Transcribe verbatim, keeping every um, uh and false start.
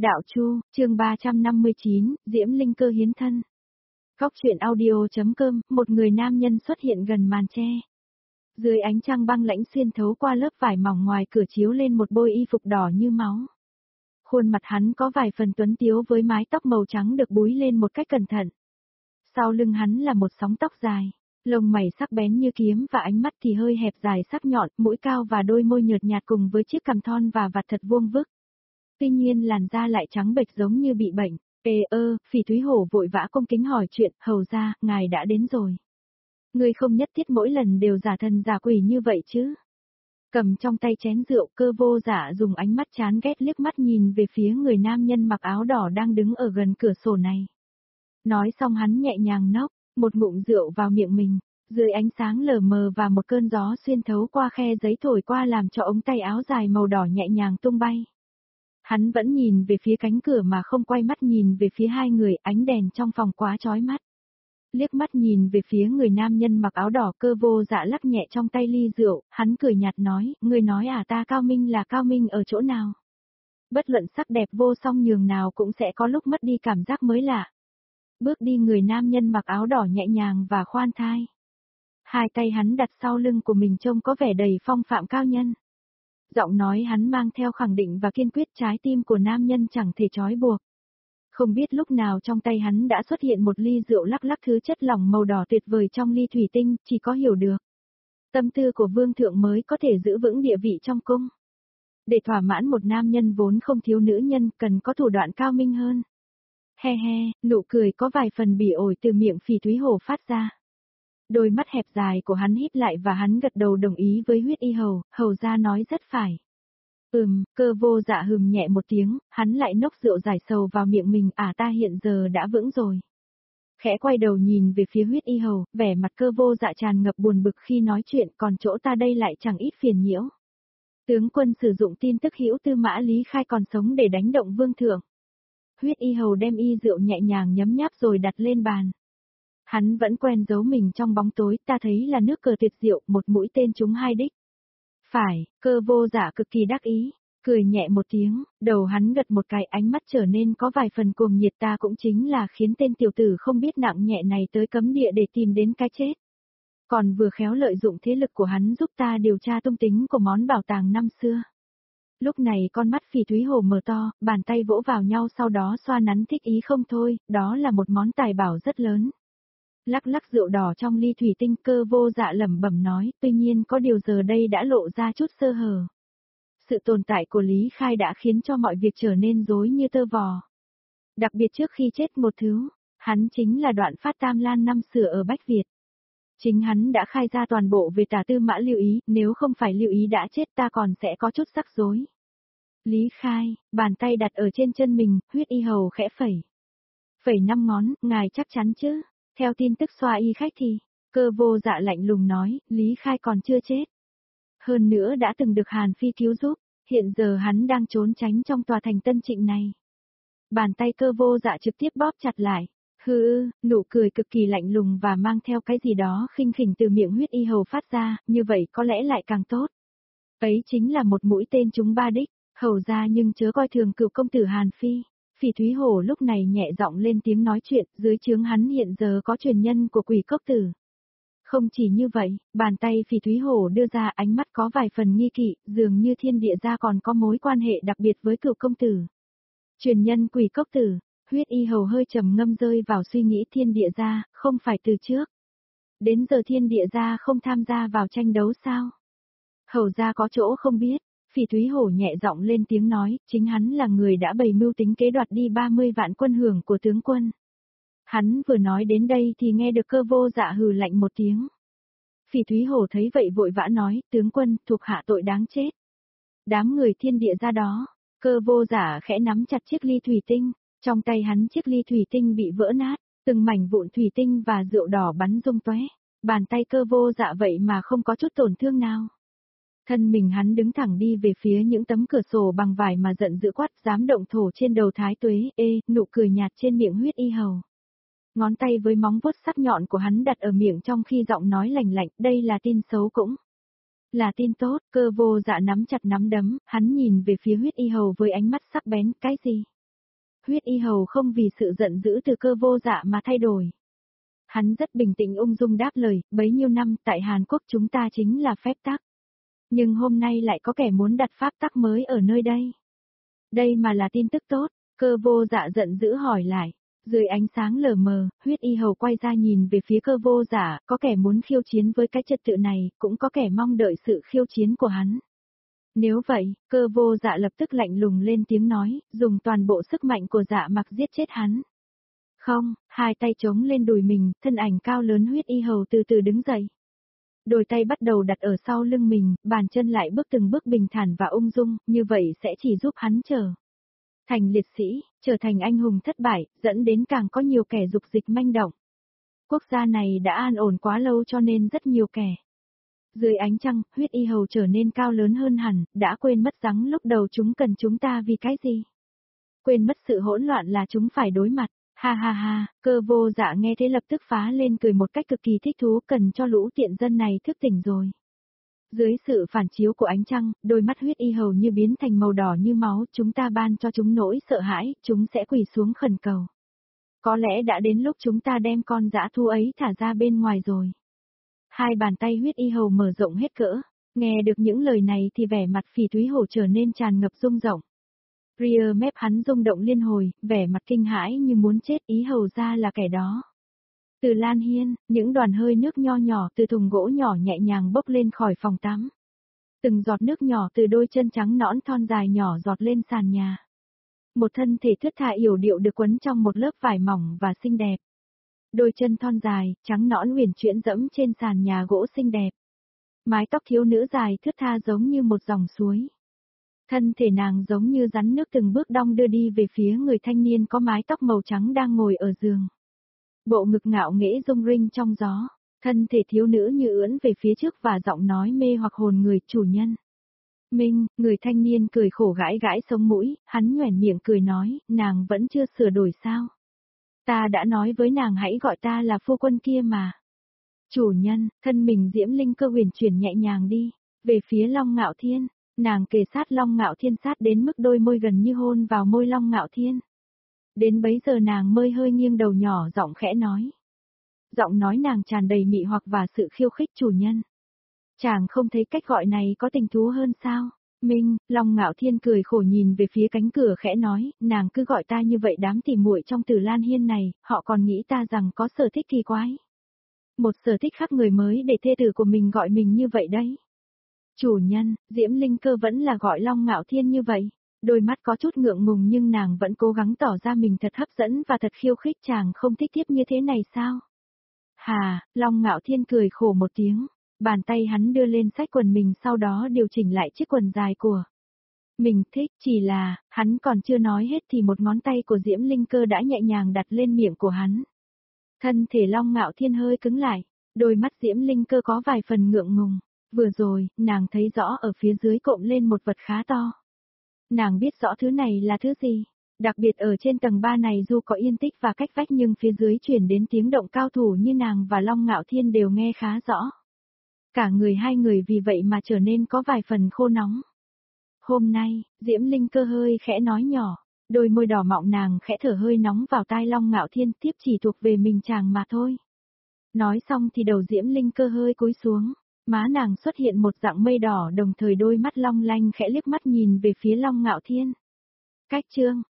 Đạo Chu, chương ba trăm năm mươi chín, Diễm Linh Cơ hiến thân. Góc truyện audio.com, một người nam nhân xuất hiện gần màn che. Dưới ánh trăng băng lãnh xuyên thấu qua lớp vải mỏng ngoài cửa chiếu lên một bôi y phục đỏ như máu. Khuôn mặt hắn có vài phần tuấn tiếu với mái tóc màu trắng được búi lên một cách cẩn thận. Sau lưng hắn là một sóng tóc dài, lông mày sắc bén như kiếm và ánh mắt thì hơi hẹp dài sắc nhọn, mũi cao và đôi môi nhợt nhạt cùng với chiếc cằm thon và vạt thật vuông vức. Tuy nhiên làn da lại trắng bệch giống như bị bệnh. Ê ơ, Phỉ Thúy Hổ vội vã cung kính hỏi chuyện, hầu ra, ngài đã đến rồi. Ngươi không nhất thiết mỗi lần đều giả thần giả quỷ như vậy chứ. Cầm trong tay chén rượu, Cơ Vô Dạ dùng ánh mắt chán ghét liếc mắt nhìn về phía người nam nhân mặc áo đỏ đang đứng ở gần cửa sổ này. Nói xong hắn nhẹ nhàng nốc, một ngụm rượu vào miệng mình, dưới ánh sáng lờ mờ và một cơn gió xuyên thấu qua khe giấy thổi qua làm cho ống tay áo dài màu đỏ nhẹ nhàng tung bay. Hắn vẫn nhìn về phía cánh cửa mà không quay mắt nhìn về phía hai người, ánh đèn trong phòng quá chói mắt. Liếc mắt nhìn về phía người nam nhân mặc áo đỏ, Cơ Vô Dạ lắc nhẹ trong tay ly rượu, hắn cười nhạt nói, ngươi nói à, ta cao minh là cao minh ở chỗ nào? Bất luận sắc đẹp vô song nhường nào cũng sẽ có lúc mất đi cảm giác mới lạ. Bước đi người nam nhân mặc áo đỏ nhẹ nhàng và khoan thai. Hai tay hắn đặt sau lưng của mình trông có vẻ đầy phong phạm cao nhân. Giọng nói hắn mang theo khẳng định và kiên quyết, trái tim của nam nhân chẳng thể trói buộc. Không biết lúc nào trong tay hắn đã xuất hiện một ly rượu lắc lắc thứ chất lỏng màu đỏ tuyệt vời trong ly thủy tinh, chỉ có hiểu được. Tâm tư của vương thượng mới có thể giữ vững địa vị trong cung. Để thỏa mãn một nam nhân vốn không thiếu nữ nhân, cần có thủ đoạn cao minh hơn. He he, nụ cười có vài phần bỉ ổi từ miệng Phỉ Thúy Hổ phát ra. Đôi mắt hẹp dài của hắn híp lại và hắn gật đầu đồng ý với Huyết Y Hầu, hầu ra nói rất phải. Ừm, Cơ Vô Dạ hừm nhẹ một tiếng, hắn lại nốc rượu giải sầu vào miệng mình, à ta hiện giờ đã vững rồi. Khẽ quay đầu nhìn về phía Huyết Y Hầu, vẻ mặt Cơ Vô Dạ tràn ngập buồn bực khi nói chuyện, còn chỗ ta đây lại chẳng ít phiền nhiễu. Tướng quân sử dụng tin tức hữu tư mã Lý Khai còn sống để đánh động vương thượng. Huyết Y Hầu đem y rượu nhẹ nhàng nhấm nháp rồi đặt lên bàn. Hắn vẫn quen giấu mình trong bóng tối, ta thấy là nước cờ tuyệt diệu, một mũi tên trúng hai đích. Phải, Cơ Vô Dạ cực kỳ đắc ý, cười nhẹ một tiếng, đầu hắn gật một cái, ánh mắt trở nên có vài phần cuồng nhiệt, ta cũng chính là khiến tên tiểu tử không biết nặng nhẹ này tới cấm địa để tìm đến cái chết. Còn vừa khéo lợi dụng thế lực của hắn giúp ta điều tra tung tính của món bảo tàng năm xưa. Lúc này con mắt Phỉ Thúy Hổ mở to, bàn tay vỗ vào nhau sau đó xoa nắn thích ý không thôi, đó là một món tài bảo rất lớn. Lắc lắc rượu đỏ trong ly thủy tinh, Cơ Vô Dạ lẩm bẩm nói, tuy nhiên có điều giờ đây đã lộ ra chút sơ hở. Sự tồn tại của Lý Khai đã khiến cho mọi việc trở nên rối như tơ vò. Đặc biệt trước khi chết một thứ, hắn chính là Đoạn Phát Tam Lan năm xưa ở Bách Việt. Chính hắn đã khai ra toàn bộ về tả Tư Mã Lưu Ý, nếu không phải Lưu Ý đã chết ta còn sẽ có chút rắc rối. Lý Khai, bàn tay đặt ở trên chân mình, Huyết Y Hầu khẽ phẩy. Phẩy năm ngón, ngài chắc chắn chứ? Theo tin tức xoa y khách thì, Cơ Vô Dạ lạnh lùng nói, Lý Khai còn chưa chết. Hơn nữa đã từng được Hàn Phi cứu giúp, hiện giờ hắn đang trốn tránh trong tòa thành Tân Trịnh này. Bàn tay Cơ Vô Dạ trực tiếp bóp chặt lại. Hừ, nụ cười cực kỳ lạnh lùng và mang theo cái gì đó khinh khỉnh từ miệng Huyết Y Hầu phát ra, như vậy có lẽ lại càng tốt. Ấy chính là một mũi tên trúng ba đích, hầu ra nhưng chớ coi thường cựu công tử Hàn Phi. Phỉ Thúy Hổ lúc này nhẹ giọng lên tiếng nói chuyện, dưới trướng hắn hiện giờ có truyền nhân của Quỷ Cốc Tử. Không chỉ như vậy, bàn tay Phỉ Thúy Hổ đưa ra, ánh mắt có vài phần nghi kỵ, dường như Thiên Địa gia còn có mối quan hệ đặc biệt với cựu công tử. Truyền nhân Quỷ Cốc Tử, Huyết Y Hầu hơi trầm ngâm rơi vào suy nghĩ, Thiên Địa gia, không phải từ trước. Đến giờ Thiên Địa gia không tham gia vào tranh đấu sao? Hầu gia có chỗ không biết. Phỉ Thúy Hổ nhẹ giọng lên tiếng nói, chính hắn là người đã bày mưu tính kế đoạt đi ba mươi vạn quân hưởng của tướng quân. Hắn vừa nói đến đây thì nghe được Cơ Vô Dạ hừ lạnh một tiếng. Phỉ Thúy Hổ thấy vậy vội vã nói, tướng quân, thuộc hạ tội đáng chết. Đám người Thiên Địa ra đó, Cơ Vô Dạ khẽ nắm chặt chiếc ly thủy tinh, trong tay hắn chiếc ly thủy tinh bị vỡ nát, từng mảnh vụn thủy tinh và rượu đỏ bắn rung tóe. Bàn tay Cơ Vô Dạ vậy mà không có chút tổn thương nào. Thân mình hắn đứng thẳng đi về phía những tấm cửa sổ bằng vải mà giận dữ quát, dám động thổ trên đầu Thái Tuế, ê, nụ cười nhạt trên miệng Huyết Y Hầu. Ngón tay với móng vuốt sắc nhọn của hắn đặt ở miệng trong khi giọng nói lạnh lạnh, đây là tin xấu cũng là tin tốt. Cơ Vô Dạ nắm chặt nắm đấm, hắn nhìn về phía Huyết Y Hầu với ánh mắt sắc bén, cái gì? huyết y hầu không vì sự giận dữ từ Cơ Vô Dạ mà thay đổi. Hắn rất bình tĩnh ung dung đáp lời, bấy nhiêu năm tại Hàn Quốc chúng ta chính là phép tắc. Nhưng hôm nay lại có kẻ muốn đặt pháp tắc mới ở nơi đây. Đây mà là tin tức tốt, Cơ Vô Dạ giận dữ hỏi lại. Dưới ánh sáng lờ mờ, huyết y hầu quay ra nhìn về phía Cơ Vô Dạ, có kẻ muốn khiêu chiến với cái trật tự này, cũng có kẻ mong đợi sự khiêu chiến của hắn. Nếu vậy, Cơ Vô Dạ lập tức lạnh lùng lên tiếng nói, dùng toàn bộ sức mạnh của Dạ Mặc giết chết hắn. Không, hai tay chống lên đùi mình, thân ảnh cao lớn huyết y hầu từ từ đứng dậy. Đôi tay bắt đầu đặt ở sau lưng mình, bàn chân lại bước từng bước bình thản và ung dung, như vậy sẽ chỉ giúp hắn trở thành liệt sĩ, trở thành anh hùng thất bại, dẫn đến càng có nhiều kẻ dục dịch manh động. Quốc gia này đã an ổn quá lâu cho nên rất nhiều kẻ. Dưới ánh trăng, huyết y hầu trở nên cao lớn hơn hẳn, đã quên mất rằng lúc đầu chúng cần chúng ta vì cái gì. Quên mất sự hỗn loạn là chúng phải đối mặt. Ha ha ha, Cơ Vô Dạ nghe thế lập tức phá lên cười một cách cực kỳ thích thú, cần cho lũ tiện dân này thức tỉnh rồi. Dưới sự phản chiếu của ánh trăng, đôi mắt huyết y hầu như biến thành màu đỏ như máu, chúng ta ban cho chúng nỗi sợ hãi, chúng sẽ quỳ xuống khẩn cầu. Có lẽ đã đến lúc chúng ta đem con dã thú ấy thả ra bên ngoài rồi. Hai bàn tay huyết y hầu mở rộng hết cỡ, nghe được những lời này thì vẻ mặt Phỉ Thúy Hổ trở nên tràn ngập rung rộng. Rear mép hắn rung động liên hồi, vẻ mặt kinh hãi như muốn chết, ý hầu ra là kẻ đó. Từ Lan Hiên, những đoàn hơi nước nho nhỏ từ thùng gỗ nhỏ nhẹ nhàng bốc lên khỏi phòng tắm. Từng giọt nước nhỏ từ đôi chân trắng nõn thon dài nhỏ giọt lên sàn nhà. Một thân thể thướt tha yểu điệu được quấn trong một lớp vải mỏng và xinh đẹp. Đôi chân thon dài, trắng nõn huyền chuyển dẫm trên sàn nhà gỗ xinh đẹp. Mái tóc thiếu nữ dài thướt tha giống như một dòng suối. Thân thể nàng giống như rắn nước từng bước đong đưa đi về phía người thanh niên có mái tóc màu trắng đang ngồi ở giường. Bộ ngực ngạo nghễ rung rinh trong gió, thân thể thiếu nữ như ưỡn về phía trước và giọng nói mê hoặc hồn người, chủ nhân. Minh, người thanh niên cười khổ gãi gãi sống mũi, hắn nhoẻn miệng cười nói, nàng vẫn chưa sửa đổi sao? Ta đã nói với nàng hãy gọi ta là phu quân kia mà. Chủ nhân, thân mình Diễm Linh Cơ huyền chuyển nhẹ nhàng đi, về phía Long Ngạo Thiên, nàng kề sát Long Ngạo Thiên sát đến mức đôi môi gần như hôn vào môi Long Ngạo Thiên. Đến bấy giờ nàng mới hơi nghiêng đầu nhỏ giọng khẽ nói. Giọng nói nàng tràn đầy mị hoặc và sự khiêu khích, chủ nhân. Chàng không thấy cách gọi này có tình thú hơn sao? Minh, Long Ngạo Thiên cười khổ nhìn về phía cánh cửa khẽ nói, nàng cứ gọi ta như vậy, đám tỉ muội trong Tử Lan Hiên này, họ còn nghĩ ta rằng có sở thích kỳ quái. Một sở thích khác người mới để thê tử của mình gọi mình như vậy đấy. Chủ nhân, Diễm Linh Cơ vẫn là gọi Long Ngạo Thiên như vậy. Đôi mắt có chút ngượng ngùng nhưng nàng vẫn cố gắng tỏ ra mình thật hấp dẫn và thật khiêu khích, chàng không thích tiếp như thế này sao? Hà, Long Ngạo Thiên cười khổ một tiếng, bàn tay hắn đưa lên xách quần mình, sau đó điều chỉnh lại chiếc quần dài của mình thích, chỉ là, hắn còn chưa nói hết thì một ngón tay của Diễm Linh Cơ đã nhẹ nhàng đặt lên miệng của hắn. Thân thể Long Ngạo Thiên hơi cứng lại, đôi mắt Diễm Linh Cơ có vài phần ngượng ngùng, vừa rồi, nàng thấy rõ ở phía dưới cộm lên một vật khá to. Nàng biết rõ thứ này là thứ gì, đặc biệt ở trên tầng ba này dù có yên tích và cách vách nhưng phía dưới truyền đến tiếng động cao thủ như nàng và Long Ngạo Thiên đều nghe khá rõ. Cả người hai người vì vậy mà trở nên có vài phần khô nóng. Hôm nay, Diễm Linh Cơ hơi khẽ nói nhỏ, đôi môi đỏ mọng nàng khẽ thở hơi nóng vào tai Long Ngạo Thiên, tiếp chỉ thuộc về mình chàng mà thôi. Nói xong thì đầu Diễm Linh Cơ hơi cúi xuống. Má nàng xuất hiện một dạng mây đỏ, đồng thời đôi mắt long lanh khẽ liếc mắt nhìn về phía Long Ngạo Thiên. Cách chương